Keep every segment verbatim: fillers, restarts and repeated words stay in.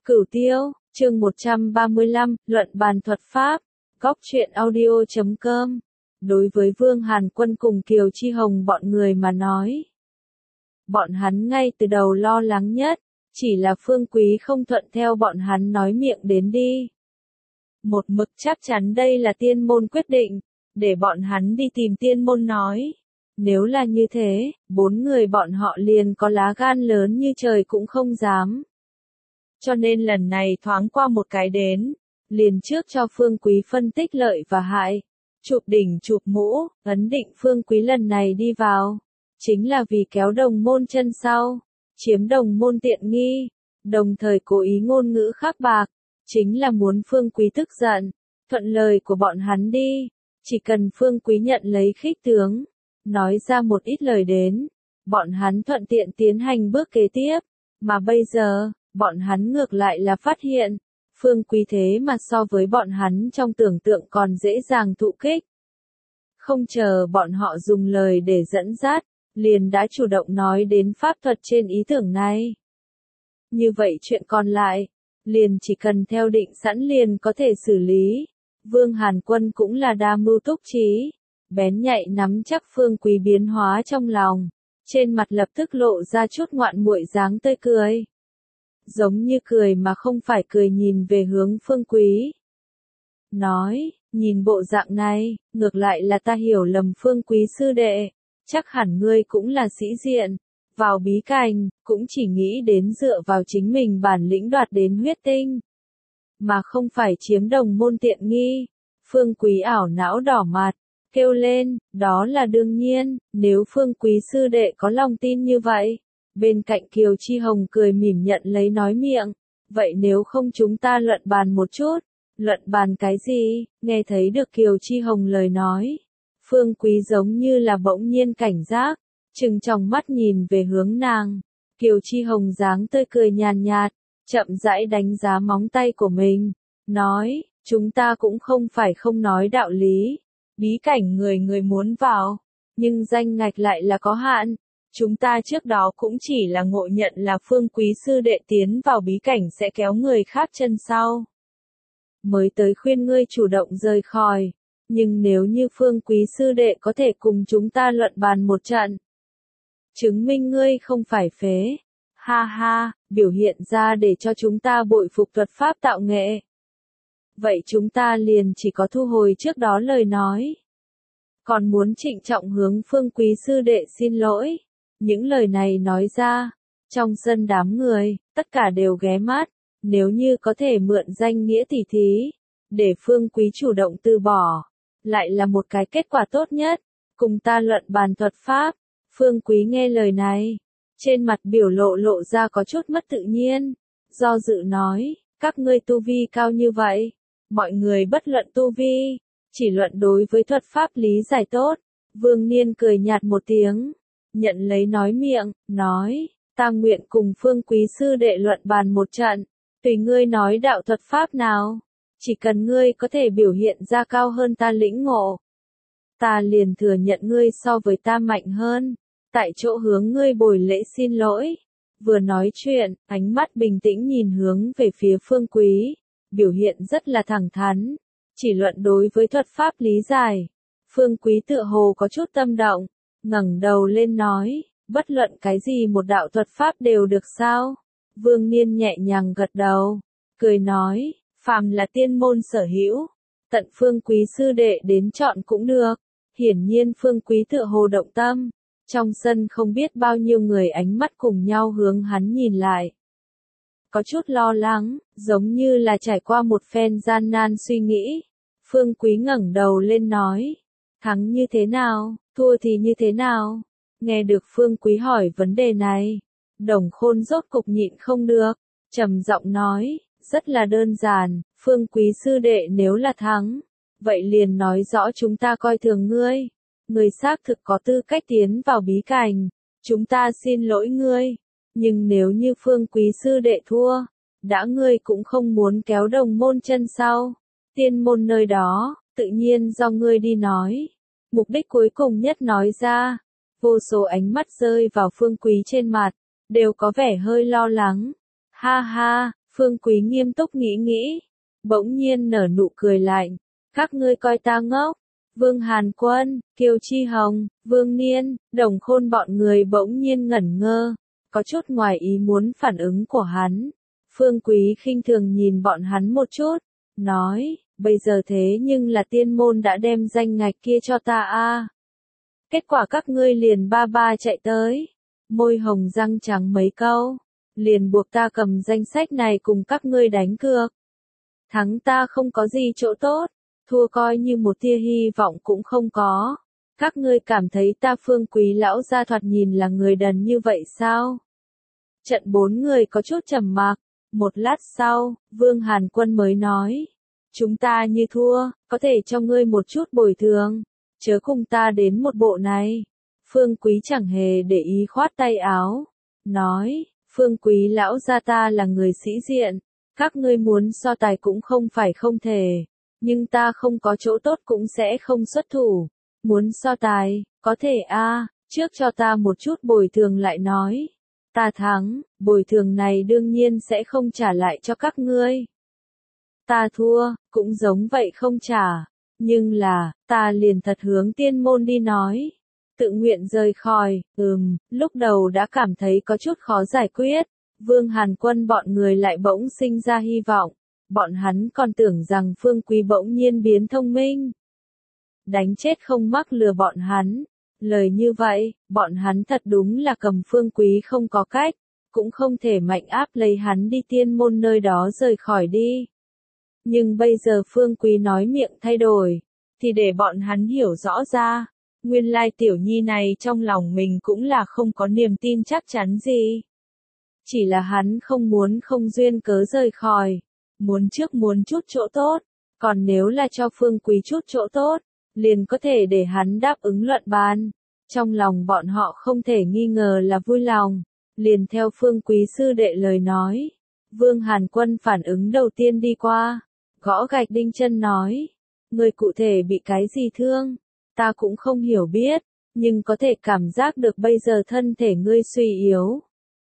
Cửu Tiêu, chương một trăm ba mươi lăm, luận bàn thuật pháp, góc truyện audio chấm com. Đối với Vương Hàn Quân cùng Kiều Chi Hồng bọn người mà nói, bọn hắn ngay từ đầu lo lắng nhất, chỉ là Phương Quý không thuận theo bọn hắn nói miệng đến đi. Một mực chắc chắn đây là tiên môn quyết định, để bọn hắn đi tìm tiên môn nói. Nếu là như thế, bốn người bọn họ liền có lá gan lớn như trời cũng không dám. Cho nên lần này thoáng qua một cái đến, liền trước cho Phương Quý phân tích lợi và hại, chụp đỉnh chụp mũ, ấn định Phương Quý lần này đi vào, chính là vì kéo đồng môn chân sau, chiếm đồng môn tiện nghi, đồng thời cố ý ngôn ngữ khắc bạc, chính là muốn Phương Quý tức giận, thuận lời của bọn hắn đi, chỉ cần Phương Quý nhận lấy khích tướng, nói ra một ít lời đến, bọn hắn thuận tiện tiến hành bước kế tiếp, mà bây giờ, bọn hắn ngược lại là phát hiện, Phương Quý thế mà so với bọn hắn trong tưởng tượng còn dễ dàng thụ kích. Không chờ bọn họ dùng lời để dẫn dắt, liền đã chủ động nói đến pháp thuật trên ý tưởng này. Như vậy chuyện còn lại, liền chỉ cần theo định sẵn liền có thể xử lý. Vương Hàn Quân cũng là đa mưu túc trí, bén nhạy nắm chắc Phương Quý biến hóa trong lòng, trên mặt lập tức lộ ra chút ngoạn muội dáng tươi cười. Giống như cười mà không phải cười nhìn về hướng Phương Quý. Nói, nhìn bộ dạng này, ngược lại là ta hiểu lầm Phương Quý sư đệ, chắc hẳn ngươi cũng là sĩ diện, vào bí cảnh, cũng chỉ nghĩ đến dựa vào chính mình bản lĩnh đoạt đến huyết tinh, mà không phải chiếm đồng môn tiện nghi. Phương Quý ảo não đỏ mặt, kêu lên, đó là đương nhiên, nếu Phương Quý sư đệ có lòng tin như vậy. Bên cạnh Kiều Chi Hồng cười mỉm nhận lấy nói miệng, vậy nếu không chúng ta luận bàn một chút. Luận bàn cái gì? Nghe thấy được Kiều Chi Hồng lời nói, Phương Quý giống như là bỗng nhiên cảnh giác, trừng tròng mắt nhìn về hướng nàng. Kiều Chi Hồng dáng tươi cười nhàn nhạt, chậm rãi đánh giá móng tay của mình, nói, chúng ta cũng không phải không nói đạo lý, bí cảnh người người muốn vào, nhưng danh ngạch lại là có hạn. Chúng ta trước đó cũng chỉ là ngộ nhận là Phương Quý sư đệ tiến vào bí cảnh sẽ kéo người khác chân sau, mới tới khuyên ngươi chủ động rời khỏi, nhưng nếu như Phương Quý sư đệ có thể cùng chúng ta luận bàn một trận, chứng minh ngươi không phải phế, ha ha, biểu hiện ra để cho chúng ta bội phục thuật pháp tạo nghệ. Vậy chúng ta liền chỉ có thu hồi trước đó lời nói, còn muốn trịnh trọng hướng Phương Quý sư đệ xin lỗi. Những lời này nói ra, trong sân đám người, tất cả đều ghé mắt, nếu như có thể mượn danh nghĩa tỉ thí, để Phương Quý chủ động từ bỏ, lại là một cái kết quả tốt nhất, cùng ta luận bàn thuật pháp. Phương Quý nghe lời này, trên mặt biểu lộ lộ ra có chút mất tự nhiên, do dự nói, các ngươi tu vi cao như vậy, mọi người bất luận tu vi, chỉ luận đối với thuật pháp lý giải tốt. Vương Niên cười nhạt một tiếng, nhận lấy nói miệng, nói, ta nguyện cùng Phương Quý sư đệ luận bàn một trận, tùy ngươi nói đạo thuật pháp nào, chỉ cần ngươi có thể biểu hiện ra cao hơn ta lĩnh ngộ, ta liền thừa nhận ngươi so với ta mạnh hơn, tại chỗ hướng ngươi bồi lễ xin lỗi. Vừa nói chuyện, ánh mắt bình tĩnh nhìn hướng về phía Phương Quý, biểu hiện rất là thẳng thắn, chỉ luận đối với thuật pháp lý giải. Phương Quý tựa hồ có chút tâm động, ngẩng đầu lên nói, bất luận cái gì một đạo thuật pháp đều được sao? Vương Niên nhẹ nhàng gật đầu, cười nói, phàm là tiên môn sở hữu, tận Phương Quý sư đệ đến chọn cũng được. Hiển nhiên Phương Quý tựa hồ động tâm, trong sân không biết bao nhiêu người ánh mắt cùng nhau hướng hắn nhìn lại. Có chút lo lắng, giống như là trải qua một phen gian nan suy nghĩ. Phương Quý ngẩng đầu lên nói, thắng như thế nào? Thua thì như thế nào? Nghe được Phương Quý hỏi vấn đề này, Đồng Khôn rốt cục nhịn không được, trầm giọng nói, rất là đơn giản, Phương Quý sư đệ nếu là thắng, vậy liền nói rõ chúng ta coi thường ngươi, ngươi xác thực có tư cách tiến vào bí cảnh, chúng ta xin lỗi ngươi, nhưng nếu như Phương Quý sư đệ thua, đã ngươi cũng không muốn kéo đồng môn chân sau, tiên môn nơi đó, tự nhiên do ngươi đi nói. Mục đích cuối cùng nhất nói ra, vô số ánh mắt rơi vào Phương Quý trên mặt, đều có vẻ hơi lo lắng. Ha ha, Phương Quý nghiêm túc nghĩ nghĩ, bỗng nhiên nở nụ cười lạnh, các ngươi coi ta ngốc. Vương Hàn Quân, Kiều Chi Hồng, Vương Niên, Đồng Khôn bọn người bỗng nhiên ngẩn ngơ, có chút ngoài ý muốn phản ứng của hắn. Phương Quý khinh thường nhìn bọn hắn một chút, nói, bây giờ thế nhưng là tiên môn đã đem danh ngạch kia cho ta a. Kết quả các ngươi liền ba ba chạy tới, môi hồng răng trắng mấy câu, liền buộc ta cầm danh sách này cùng các ngươi đánh cược. Thắng ta không có gì chỗ tốt, thua coi như một tia hy vọng cũng không có. Các ngươi cảm thấy ta Phương Quý lão gia thoạt nhìn là người đần như vậy sao? Trận bốn người có chút trầm mặc, một lát sau, Vương Hàn Quân mới nói, chúng ta như thua, có thể cho ngươi một chút bồi thường, chớ cùng ta đến một bộ này. Phương Quý chẳng hề để ý khoát tay áo, nói, Phương Quý lão gia ta là người sĩ diện, các ngươi muốn so tài cũng không phải không thể, nhưng ta không có chỗ tốt cũng sẽ không xuất thủ. Muốn so tài, có thể a, trước cho ta một chút bồi thường lại nói. Ta thắng, bồi thường này đương nhiên sẽ không trả lại cho các ngươi. Ta thua, cũng giống vậy không trả. Nhưng là, ta liền thật hướng tiên môn đi nói. Tự nguyện rời khỏi, ừm, lúc đầu đã cảm thấy có chút khó giải quyết. Vương Hàn Quân bọn người lại bỗng sinh ra hy vọng. Bọn hắn còn tưởng rằng Phương Quý bỗng nhiên biến thông minh. Đánh chết không mắc lừa bọn hắn. Lời như vậy, bọn hắn thật đúng là cầm Phương Quý không có cách, cũng không thể mạnh áp lấy hắn đi tiên môn nơi đó rời khỏi đi. Nhưng bây giờ Phương Quý nói miệng thay đổi, thì để bọn hắn hiểu rõ ra, nguyên lai tiểu nhi này trong lòng mình cũng là không có niềm tin chắc chắn gì. Chỉ là hắn không muốn không duyên cớ rời khỏi, muốn trước muốn chút chỗ tốt, còn nếu là cho Phương Quý chút chỗ tốt, liền có thể để hắn đáp ứng luận bàn. Trong lòng bọn họ không thể nghi ngờ là vui lòng, liền theo Phương Quý sư đệ lời nói. Vương Hàn Quân phản ứng đầu tiên đi qua, gõ gạch đinh chân nói, người cụ thể bị cái gì thương, ta cũng không hiểu biết, nhưng có thể cảm giác được bây giờ thân thể ngươi suy yếu.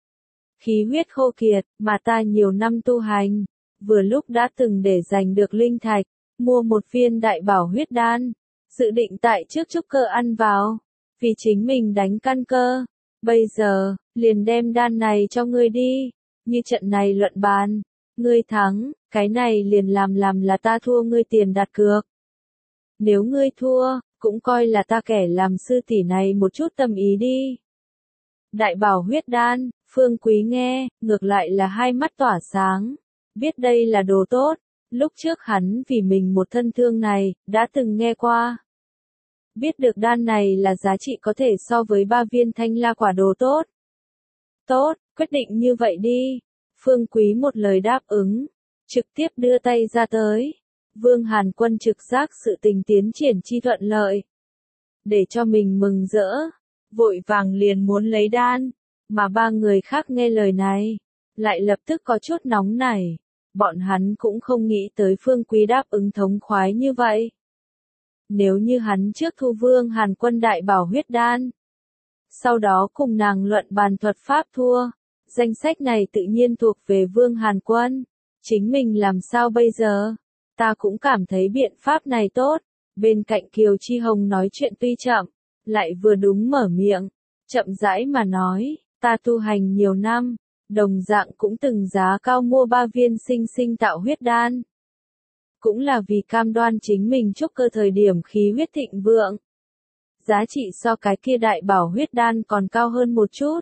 Khí huyết khô kiệt, mà ta nhiều năm tu hành, vừa lúc đã từng để giành được linh thạch, mua một viên đại bảo huyết đan, dự định tại trước trúc cơ ăn vào, vì chính mình đánh căn cơ. Bây giờ, liền đem đan này cho ngươi đi, như trận này luận bàn, ngươi thắng, cái này liền làm làm là ta thua ngươi tiền đặt cược. Nếu ngươi thua, cũng coi là ta kẻ làm sư tỷ này một chút tâm ý đi. Đại bảo huyết đan, Phương Quý nghe, ngược lại là hai mắt tỏa sáng, biết đây là đồ tốt, lúc trước hắn vì mình một thân thương này, đã từng nghe qua. Biết được đan này là giá trị có thể so với ba viên thanh la quả đồ tốt. Tốt, quyết định như vậy đi. Phương Quý một lời đáp ứng, trực tiếp đưa tay ra tới. Vương Hàn Quân trực giác sự tình tiến triển chi thuận lợi. Để cho mình mừng rỡ, vội vàng liền muốn lấy đan, mà ba người khác nghe lời này, lại lập tức có chút nóng nảy. Bọn hắn cũng không nghĩ tới Phương Quý đáp ứng thống khoái như vậy. Nếu như hắn trước thu Vương Hàn Quân đại bảo huyết đan, sau đó cùng nàng luận bàn thuật pháp thua, danh sách này tự nhiên thuộc về Vương Hàn Quân. Chính mình làm sao bây giờ? Ta cũng cảm thấy biện pháp này tốt. Bên cạnh Kiều Chi Hồng nói chuyện tuy chậm, lại vừa đúng mở miệng, chậm rãi mà nói, ta tu hành nhiều năm, đồng dạng cũng từng giá cao mua ba viên sinh sinh tạo huyết đan. Cũng là vì cam đoan chính mình trúc cơ thời điểm khí huyết thịnh vượng. Giá trị so cái kia đại bảo huyết đan còn cao hơn một chút.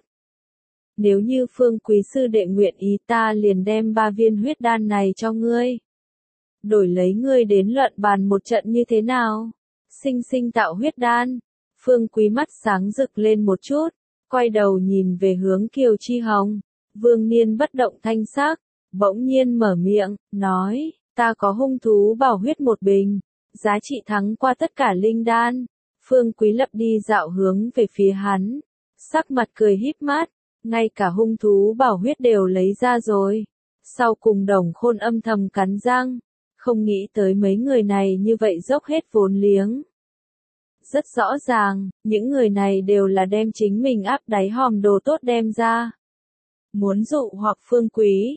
Nếu như Phương Quý sư đệ nguyện ý ta liền đem ba viên huyết đan này cho ngươi. Đổi lấy ngươi đến luận bàn một trận như thế nào? Sinh sinh tạo huyết đan. Phương Quý mắt sáng rực lên một chút, quay đầu nhìn về hướng Kiều Chi Hồng. Vương Niên bất động thanh sắc, bỗng nhiên mở miệng, nói, ta có hung thú bảo huyết một bình, giá trị thắng qua tất cả linh đan. Phương Quý lập đi dạo hướng về phía hắn, sắc mặt cười híp mắt, ngay cả hung thú bảo huyết đều lấy ra rồi. Sau cùng Đồng Khôn âm thầm cắn răng, không nghĩ tới mấy người này như vậy dốc hết vốn liếng. Rất rõ ràng, những người này đều là đem chính mình áp đáy hòm đồ tốt đem ra. Muốn dụ hoặc Phương Quý,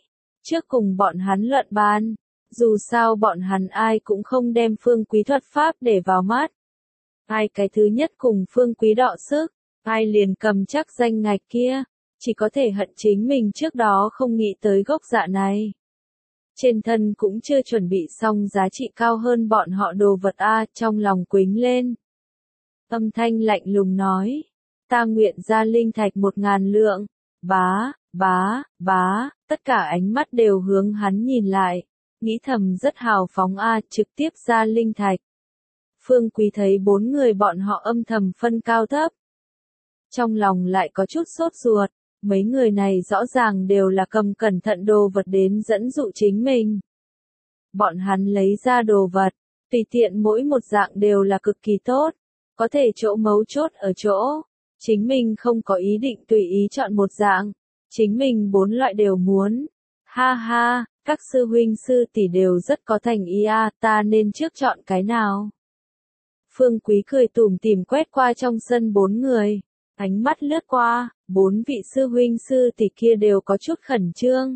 trước cùng bọn hắn luận bàn. Dù sao bọn hắn ai cũng không đem Phương Quý thuật pháp để vào mắt. Ai cái thứ nhất cùng Phương Quý đọ sức, ai liền cầm chắc danh ngạch kia, chỉ có thể hận chính mình trước đó không nghĩ tới gốc dạ này. Trên thân cũng chưa chuẩn bị xong giá trị cao hơn bọn họ đồ vật a, trong lòng quính lên. Âm thanh lạnh lùng nói, ta nguyện ra linh thạch một ngàn lượng, bá, bá, bá, tất cả ánh mắt đều hướng hắn nhìn lại, nghĩ thầm rất hào phóng a, trực tiếp ra linh thạch. Phương Quý thấy bốn người bọn họ âm thầm phân cao thấp. Trong lòng lại có chút sốt ruột, mấy người này rõ ràng đều là cầm cẩn thận đồ vật đến dẫn dụ chính mình. Bọn hắn lấy ra đồ vật, tùy tiện mỗi một dạng đều là cực kỳ tốt, có thể chỗ mấu chốt ở chỗ, chính mình không có ý định tùy ý chọn một dạng, chính mình bốn loại đều muốn. Ha ha, các sư huynh sư tỷ đều rất có thành ý a, ta nên trước chọn cái nào? Phương Quý cười tủm tỉm quét qua trong sân bốn người, ánh mắt lướt qua, bốn vị sư huynh sư tỷ kia đều có chút khẩn trương.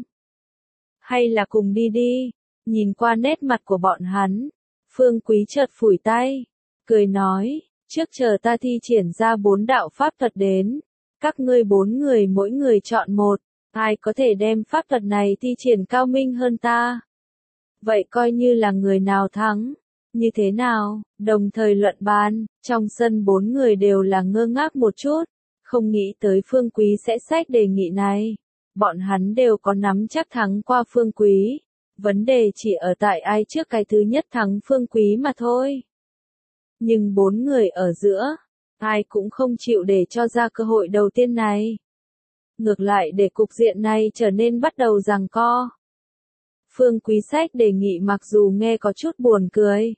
Hay là cùng đi đi, nhìn qua nét mặt của bọn hắn, Phương Quý chợt phủi tay, cười nói, trước chờ ta thi triển ra bốn đạo pháp thuật đến, các ngươi bốn người mỗi người chọn một, ai có thể đem pháp thuật này thi triển cao minh hơn ta. Vậy coi như là người nào thắng. Như thế nào, đồng thời luận bàn, trong sân bốn người đều là ngơ ngác một chút, không nghĩ tới Phương Quý sẽ xách đề nghị này. Bọn hắn đều có nắm chắc thắng qua Phương Quý, vấn đề chỉ ở tại ai trước cái thứ nhất thắng Phương Quý mà thôi. Nhưng bốn người ở giữa, ai cũng không chịu để cho ra cơ hội đầu tiên này. Ngược lại để cục diện này trở nên bắt đầu giằng co. Phương Quý sách đề nghị mặc dù nghe có chút buồn cười.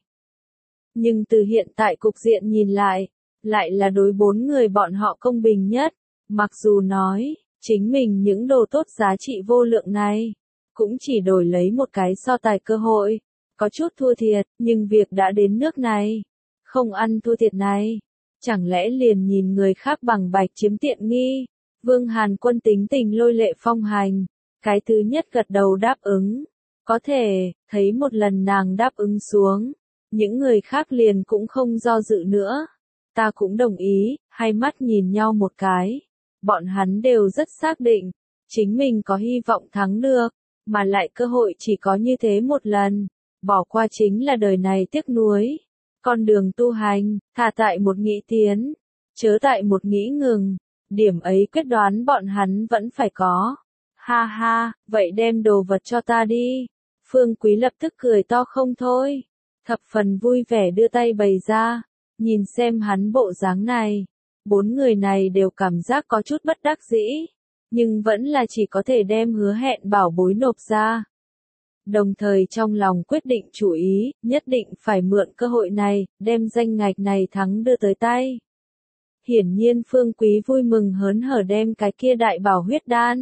Nhưng từ hiện tại cục diện nhìn lại, lại là đối bốn người bọn họ công bình nhất. Mặc dù nói, chính mình những đồ tốt giá trị vô lượng này, cũng chỉ đổi lấy một cái so tài cơ hội. Có chút thua thiệt, nhưng việc đã đến nước này. Không ăn thua thiệt này. Chẳng lẽ liền nhìn người khác bằng bạch chiếm tiện nghi. Vương Hàn Quân tính tình lôi lệ phong hành. Cái thứ nhất gật đầu đáp ứng. Có thể, thấy một lần nàng đáp ứng xuống. Những người khác liền cũng không do dự nữa. Ta cũng đồng ý, hai mắt nhìn nhau một cái. Bọn hắn đều rất xác định, chính mình có hy vọng thắng được, mà lại cơ hội chỉ có như thế một lần. Bỏ qua chính là đời này tiếc nuối. Con đường tu hành, thà tại một nghĩ tiến, chớ tại một nghĩ ngừng. Điểm ấy quyết đoán bọn hắn vẫn phải có. Ha ha, vậy đem đồ vật cho ta đi. Phương Quý lập tức cười to không thôi. Thập phần vui vẻ đưa tay bày ra. Nhìn xem hắn bộ dáng này. Bốn người này đều cảm giác có chút bất đắc dĩ. Nhưng vẫn là chỉ có thể đem hứa hẹn bảo bối nộp ra. Đồng thời trong lòng quyết định chủ ý, nhất định phải mượn cơ hội này, đem danh ngạch này thắng đưa tới tay. Hiển nhiên Phương Quý vui mừng hớn hở đem cái kia đại bảo huyết đan.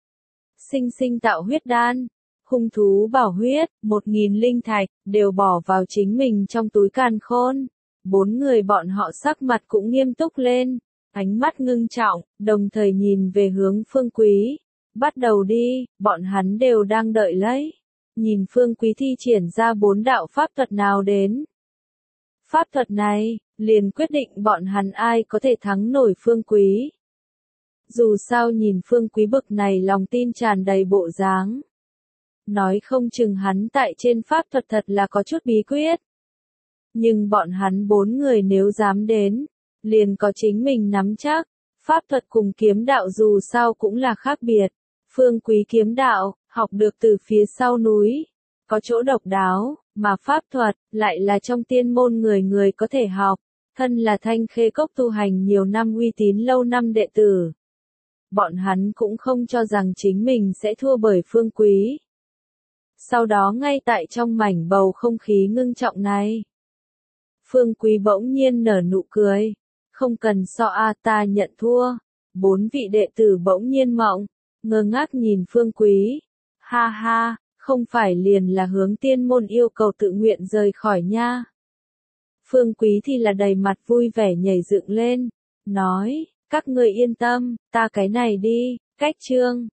Sinh sinh tạo huyết đan, hung thú bảo huyết, một nghìn linh thạch, đều bỏ vào chính mình trong túi càn khôn. Bốn người bọn họ sắc mặt cũng nghiêm túc lên, ánh mắt ngưng trọng, đồng thời nhìn về hướng Phương Quý. Bắt đầu đi, bọn hắn đều đang đợi lấy. Nhìn Phương Quý thi triển ra bốn đạo pháp thuật nào đến. Pháp thuật này, liền quyết định bọn hắn ai có thể thắng nổi Phương Quý. Dù sao nhìn Phương Quý bực này lòng tin tràn đầy bộ dáng. Nói không chừng hắn tại trên pháp thuật thật là có chút bí quyết. Nhưng bọn hắn bốn người nếu dám đến, liền có chính mình nắm chắc. Pháp thuật cùng kiếm đạo dù sao cũng là khác biệt. Phương Quý kiếm đạo, học được từ phía sau núi, có chỗ độc đáo, mà pháp thuật, lại là trong tiên môn người người có thể học. Thân là Thanh Khê Cốc tu hành nhiều năm uy tín lâu năm đệ tử. Bọn hắn cũng không cho rằng chính mình sẽ thua bởi Phương Quý. Sau đó ngay tại trong mảnh bầu không khí ngưng trọng này, Phương Quý bỗng nhiên nở nụ cười. Không cần so a, ta nhận thua. Bốn vị đệ tử bỗng nhiên mộng, ngơ ngác nhìn Phương Quý. Ha ha, không phải liền là hướng tiên môn yêu cầu tự nguyện rời khỏi nha. Phương Quý thì là đầy mặt vui vẻ nhảy dựng lên, nói, các ngươi yên tâm, ta cái này đi, cách chương.